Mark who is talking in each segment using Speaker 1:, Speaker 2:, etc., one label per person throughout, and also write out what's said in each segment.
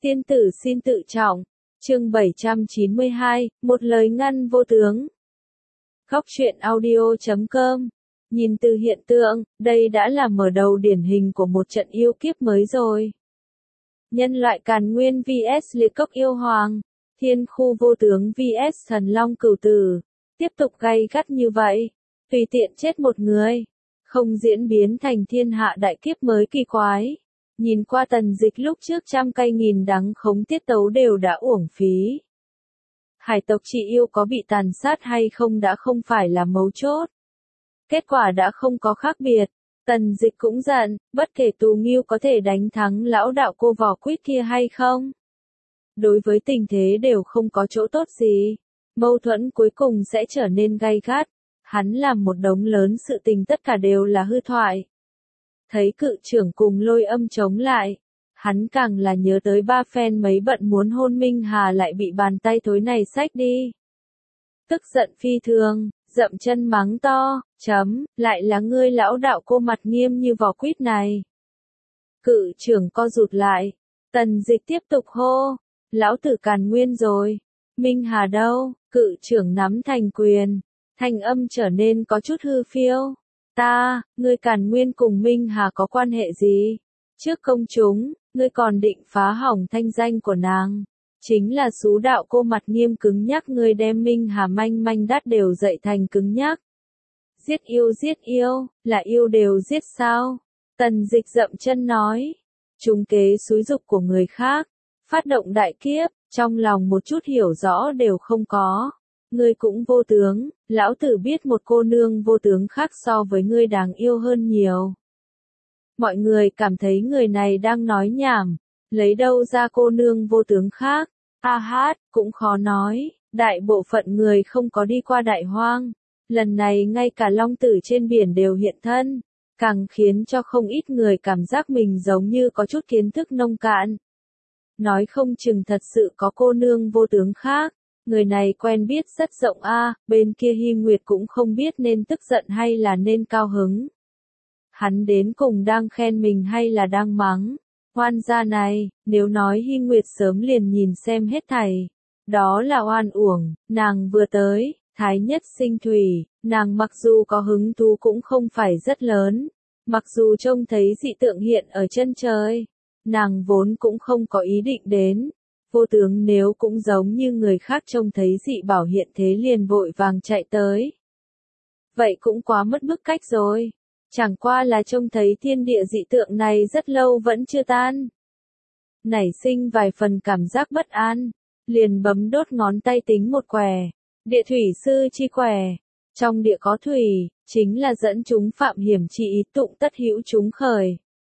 Speaker 1: Tiên tử xin tự trọng. Chương 792, một lời ngăn vô tướng. Góc truyện audio.com. Nhìn từ hiện tượng, đây đã là mở đầu điển hình của một trận yêu kiếp mới rồi. Nhân loại Càn Nguyên vs Liệt Cốc Yêu Hoàng, Thiên Khu Vô Tướng vs Thần Long Cửu Tử, tiếp tục gay gắt như vậy, tùy tiện chết một người, không diễn biến thành thiên hạ đại kiếp mới kỳ quái. Nhìn qua Tần Dịch lúc trước trăm cây nghìn đắng khống tiết tấu đều đã uổng phí. Hải tộc chị yêu có bị tàn sát hay không đã không phải là mấu chốt. Kết quả đã không có khác biệt. Tần Dịch cũng giận, bất kể Tù Nghiêu có thể đánh thắng lão đạo cô vỏ quýt kia hay không. Đối với tình thế đều không có chỗ tốt gì. Mâu thuẫn cuối cùng sẽ trở nên gay gắt. Hắn làm một đống lớn sự tình tất cả đều là hư thoại. Thấy cự trưởng cùng Lôi Âm chống lại, hắn càng là nhớ tới ba phen mấy bận muốn hôn Minh Hà lại bị bàn tay thối này xách đi. Tức giận phi thường, dậm chân mắng to, lại là ngươi lão đạo cô mặt nghiêm như vỏ quýt này. Cự trưởng co rụt lại, Tần Dịch tiếp tục hô, lão tử Càn Nguyên rồi, Minh Hà đâu, cự trưởng nắm thành quyền, thanh âm trở nên có chút hư phiêu. Ngươi Càn Nguyên cùng Minh Hà có quan hệ gì? Trước công chúng, ngươi còn định phá hỏng thanh danh của nàng. Chính là xú đạo cô mặt nghiêm cứng nhắc ngươi đem Minh Hà manh manh đắt đều dậy thành cứng nhắc. Giết yêu, là yêu đều giết sao? Tần Dịch dậm chân nói. Trúng kế xúi dục của người khác, phát động đại kiếp, trong lòng một chút hiểu rõ đều không có. Ngươi cũng vô tướng, lão tử biết một cô nương vô tướng khác so với ngươi đáng yêu hơn nhiều. Mọi người cảm thấy người này đang nói nhảm, lấy đâu ra cô nương vô tướng khác, cũng khó nói, đại bộ phận người không có đi qua đại hoang, lần này ngay cả long tử trên biển đều hiện thân, càng khiến cho không ít người cảm giác mình giống như có chút kiến thức nông cạn. Nói không chừng thật sự có cô nương vô tướng khác. Người này quen biết rất rộng bên kia Hy Nguyệt cũng không biết nên tức giận hay là nên cao hứng. Hắn đến cùng đang khen mình hay là đang mắng. Oan gia này, nếu nói Hy Nguyệt sớm liền nhìn xem hết thảy. Đó là oan uổng, nàng vừa tới, thái nhất sinh thủy, nàng mặc dù có hứng thú cũng không phải rất lớn. Mặc dù trông thấy dị tượng hiện ở chân trời, nàng vốn cũng không có ý định đến. Vô tướng nếu cũng giống như người khác trông thấy dị bảo hiện thế liền vội vàng chạy tới. Vậy cũng quá mất bức cách rồi. Chẳng qua là trông thấy thiên địa dị tượng này rất lâu vẫn chưa tan. Nảy sinh vài phần cảm giác bất an. Liền bấm đốt ngón tay tính một quẻ. Địa thủy sư chi quẻ. Trong địa có thủy, chính là dẫn chúng phạm hiểm chi ý tụng tất hữu chúng khởi.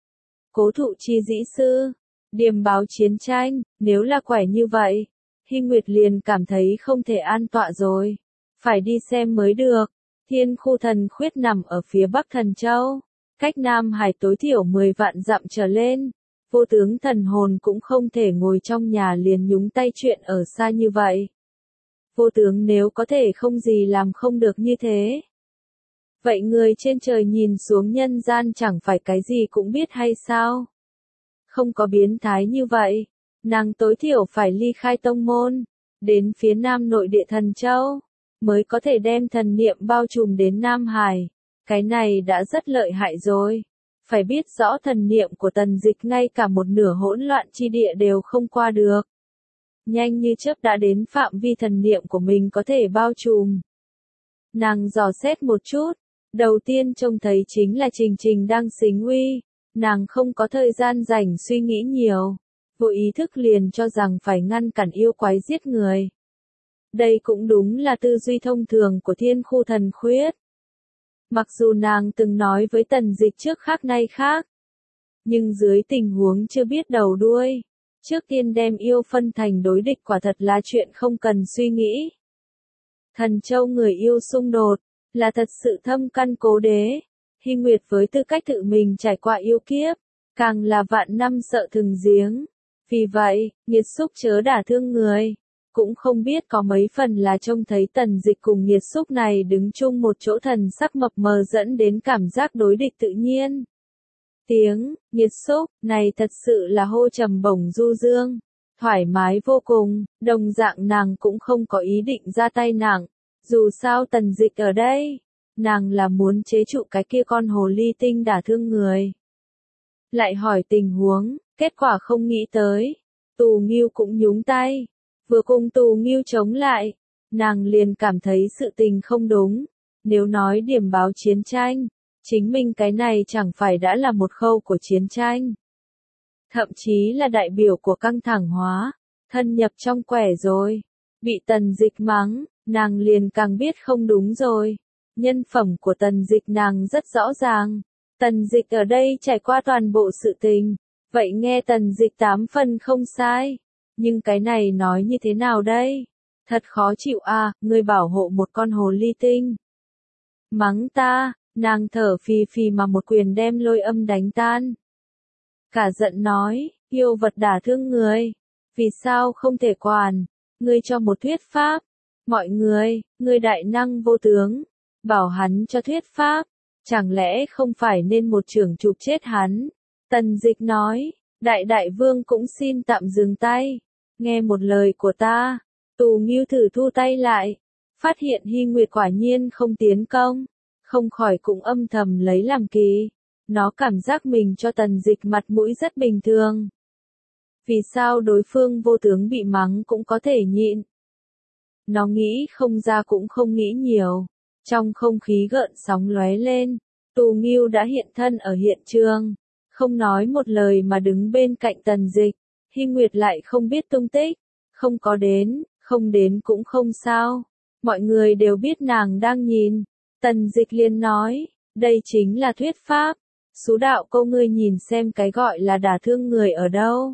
Speaker 1: Cố thụ chi dĩ sư. Điềm báo chiến tranh, nếu là quẻ như vậy, Hy Nguyệt liền cảm thấy không thể an tọa rồi. Phải đi xem mới được. Thiên Khu Thần Khuyết nằm ở phía bắc Thần Châu, cách Nam Hải tối thiểu 10 vạn dặm trở lên. Vô tướng thần hồn cũng không thể ngồi trong nhà liền nhúng tay chuyện ở xa như vậy. Vô tướng nếu có thể không gì làm không được như thế. Vậy người trên trời nhìn xuống nhân gian chẳng phải cái gì cũng biết hay sao? Không có biến thái như vậy, nàng tối thiểu phải ly khai tông môn, đến phía nam nội địa Thần Châu, mới có thể đem thần niệm bao trùm đến Nam Hải. Cái này đã rất lợi hại rồi. Phải biết rõ thần niệm của Tần Dịch ngay cả một nửa hỗn loạn chi địa đều không qua được. Nhanh như chớp đã đến phạm vi thần niệm của mình có thể bao trùm. Nàng dò xét một chút, đầu tiên trông thấy chính là Trình Trình đang xính uy. Nàng không có thời gian rảnh suy nghĩ nhiều, vô ý thức liền cho rằng phải ngăn cản yêu quái giết người. Đây cũng đúng là tư duy thông thường của Thiên Khu Thần Khuyết. Mặc dù nàng từng nói với Tần Dịch trước khác nay khác, nhưng dưới tình huống chưa biết đầu đuôi, trước tiên đem yêu phân thành đối địch quả thật là chuyện không cần suy nghĩ. Thần Châu người yêu xung đột, là thật sự thâm căn cố đế. Hy Nguyệt với tư cách tự mình trải qua yêu kiếp, càng là vạn năm sợ thừng giếng. Vì vậy, nghiệt xúc chớ đả thương người. Cũng không biết có mấy phần là trông thấy Tần Dịch cùng nghiệt xúc này đứng chung một chỗ thần sắc mập mờ dẫn đến cảm giác đối địch tự nhiên. Tiếng, nghiệt xúc, này thật sự là hô trầm bổng du dương. thoải mái vô cùng, đồng dạng nàng cũng không có ý định ra tay nặng. Dù sao Tần Dịch ở đây, nàng là muốn chế trụ cái kia con hồ ly tinh đả thương người. Lại hỏi tình huống, kết quả không nghĩ tới. Tù Nghiêu cũng nhúng tay. Vừa cùng Tù Nghiêu chống lại, nàng liền cảm thấy sự tình không đúng. Nếu nói điểm báo chiến tranh, chính mình cái này chẳng phải đã là một khâu của chiến tranh. Thậm chí là đại biểu của căng thẳng hóa, thân nhập trong quẻ rồi. Bị Tần Dịch mắng, nàng liền càng biết không đúng rồi. Nhân phẩm của Tần Dịch nàng rất rõ ràng. Tần Dịch ở đây trải qua toàn bộ sự tình. Vậy nghe Tần Dịch 8 phần không sai. Nhưng cái này nói như thế nào đây? Thật khó chịu à, ngươi bảo hộ một con hồ ly tinh. Mắng ta, nàng thở phì phì mà một quyền đem Lôi Âm đánh tan. Cả giận nói, yêu vật đả thương người. Vì sao không thể quản? Ngươi cho một thuyết pháp. Mọi người, ngươi đại năng vô tướng. Bảo hắn cho thuyết pháp. Chẳng lẽ không phải nên một trưởng chụp chết hắn? Tần Dịch nói, đại vương cũng xin tạm dừng tay. Nghe một lời của ta. Tù Nghiêu thử thu tay lại. Phát hiện Hy Nguyệt quả nhiên không tiến công. Không khỏi cũng âm thầm lấy làm kỳ. Nó cảm giác mình cho Tần Dịch mặt mũi rất bình thường. Vì sao đối phương vô tướng bị mắng cũng có thể nhịn? Nó nghĩ không ra cũng không nghĩ nhiều. Trong không khí gợn sóng lóe lên, Tù Nghiêu đã hiện thân ở hiện trường. Không nói một lời mà đứng bên cạnh Tần Dịch. Hy Nguyệt lại không biết tung tích. Không có đến, không đến cũng không sao. Mọi người đều biết nàng đang nhìn. Tần Dịch liền nói, đây chính là thuyết pháp. Sú đạo câu ngươi nhìn xem cái gọi là đả thương người ở đâu.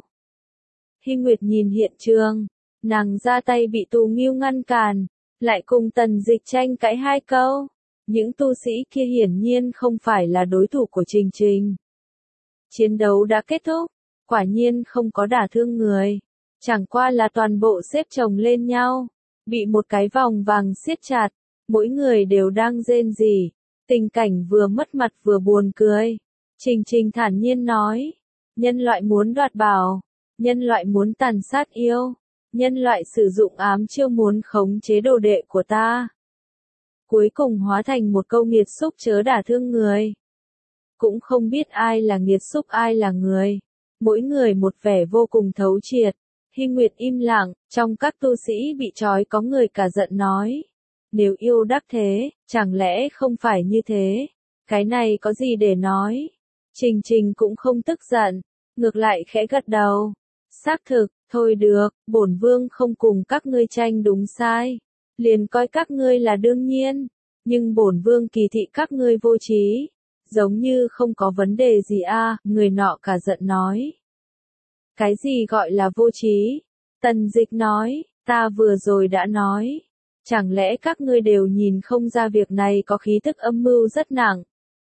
Speaker 1: Hy Nguyệt nhìn hiện trường, nàng ra tay bị Tù Nghiêu ngăn cản, lại cùng Tần Dịch tranh cãi hai câu. Những tu sĩ kia hiển nhiên không phải là đối thủ của Trình Trình. Chiến đấu đã kết thúc, quả nhiên không có đả thương người. Chẳng qua là toàn bộ xếp chồng lên nhau, bị một cái vòng vàng siết chặt, mỗi người đều đang rên rỉ. Tình cảnh vừa mất mặt vừa buồn cười. Trình Trình thản nhiên nói, nhân loại muốn đoạt bảo, nhân loại muốn tàn sát yêu, nhân loại sử dụng ám chiêu muốn khống chế đồ đệ của ta. Cuối cùng hóa thành một câu nghiệt xúc chớ đả thương người. Cũng không biết ai là nghiệt xúc ai là người. Mỗi người một vẻ vô cùng thấu triệt. Hy Nguyệt im lặng, trong các tu sĩ bị trói có người cả giận nói. Nếu yêu đắc thế, chẳng lẽ không phải như thế? Cái này có gì để nói? Trình Trình cũng không tức giận, ngược lại khẽ gật đầu. Xác thực, thôi được, bổn vương không cùng các ngươi tranh đúng sai. Liền coi các ngươi là đương nhiên. Nhưng bổn vương kỳ thị các ngươi vô trí. Giống như không có vấn đề gì a, người nọ cả giận nói. Cái gì gọi là vô trí? Tần Dịch nói, ta vừa rồi đã nói. Chẳng lẽ các ngươi đều nhìn không ra việc này có khí tức âm mưu rất nặng?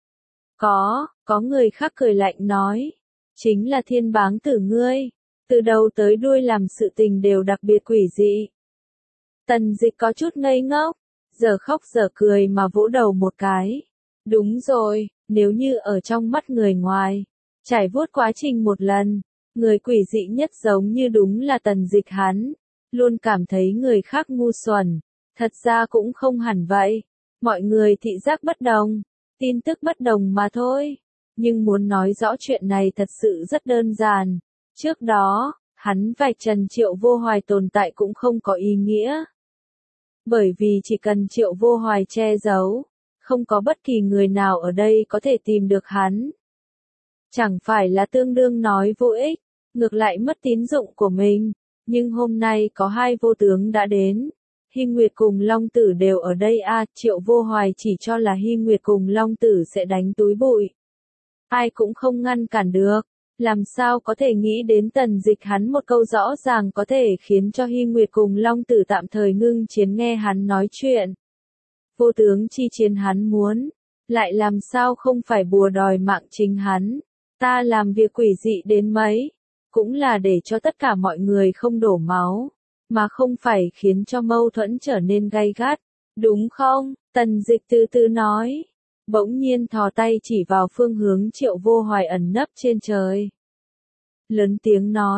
Speaker 1: Có người khác cười lạnh nói. Chính là Thiên Báng Tử ngươi. Từ đầu tới đuôi làm sự tình đều đặc biệt quỷ dị. Tần Dịch có chút ngây ngốc. Giờ khóc giờ cười mà vỗ đầu một cái. Đúng rồi, nếu như ở trong mắt người ngoài. Trải vuốt quá trình một lần. Người quỷ dị nhất giống như đúng là Tần Dịch hắn. Luôn cảm thấy người khác ngu xuẩn. Thật ra cũng không hẳn vậy. Mọi người thị giác bất đồng. Tin tức bất đồng mà thôi. Nhưng muốn nói rõ chuyện này thật sự rất đơn giản. Trước đó, hắn vạch trần Triệu Vô Hoài tồn tại cũng không có ý nghĩa. Bởi vì chỉ cần Triệu Vô Hoài che giấu, không có bất kỳ người nào ở đây có thể tìm được hắn. Chẳng phải là tương đương nói vô ích, ngược lại mất tín dụng của mình. Nhưng hôm nay có hai vô tướng đã đến. Hy Nguyệt cùng Long Tử đều ở đây a, Triệu Vô Hoài chỉ cho là Hy Nguyệt cùng Long Tử sẽ đánh túi bụi. Ai cũng không ngăn cản được. Làm sao có thể nghĩ đến Tần Dịch hắn một câu rõ ràng có thể khiến cho Hy Nguyệt cùng Long Tử tạm thời ngưng chiến nghe hắn nói chuyện. Vô tướng chi chiến hắn muốn, lại làm sao không phải bùa đòi mạng chính hắn. Ta làm việc quỷ dị đến mấy, cũng là để cho tất cả mọi người không đổ máu, mà không phải khiến cho mâu thuẫn trở nên gay gắt. Đúng không? Tần Dịch từ từ nói. Bỗng nhiên thò tay chỉ vào phương hướng Triệu Vô Hoài ẩn nấp trên trời. Lớn tiếng nói,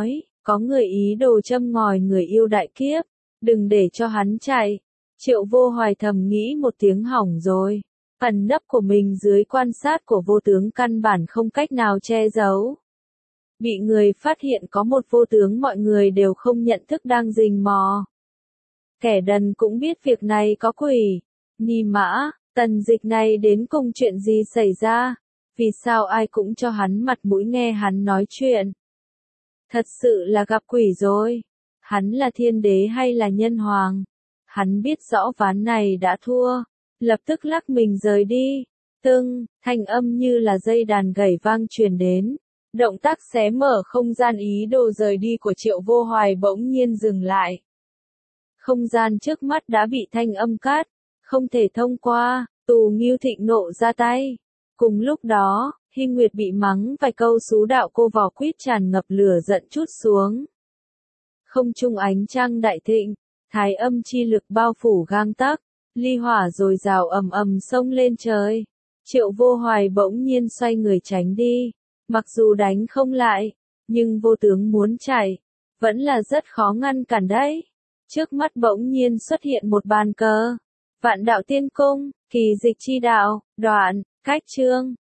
Speaker 1: Có người ý đồ châm ngòi người yêu đại kiếp, đừng để cho hắn chạy. Triệu Vô Hoài thầm nghĩ một tiếng hỏng rồi. Ẩn nấp của mình dưới quan sát của vô tướng căn bản không cách nào che giấu. Bị người phát hiện có một vô tướng mọi người đều không nhận thức đang rình mò. Kẻ đần cũng biết việc này có quỷ. Ni Mã, Tần Dịch này đến cùng chuyện gì xảy ra? Vì sao ai cũng cho hắn mặt mũi nghe hắn nói chuyện? Thật sự là gặp quỷ rồi. Hắn là thiên đế hay là nhân hoàng? Hắn biết rõ ván này đã thua. Lập tức lắc mình rời đi. Tưng, thanh âm như là dây đàn gảy vang truyền đến. Động tác xé mở không gian ý đồ rời đi của Triệu Vô Hoài bỗng nhiên dừng lại. Không gian trước mắt đã bị thanh âm cắt, không thể thông qua. Tù Ngưu Thịnh nộ ra tay. Cùng lúc đó, Hy Nguyệt bị mắng vài câu xú đạo cô vỏ quýt tràn ngập lửa giận trút xuống. Không trung ánh trăng đại thịnh, thái âm chi lực bao phủ gang tấc, ly hỏa dồi dào ầm ầm xông lên trời. Triệu Vô Hoài bỗng nhiên xoay người tránh đi. Mặc dù đánh không lại, nhưng vô tướng muốn chạy, vẫn là rất khó ngăn cản đấy. Trước mắt bỗng nhiên xuất hiện một bàn cờ. Vạn đạo tiên cung, kỳ dịch chi đạo, đoạn, cách chương.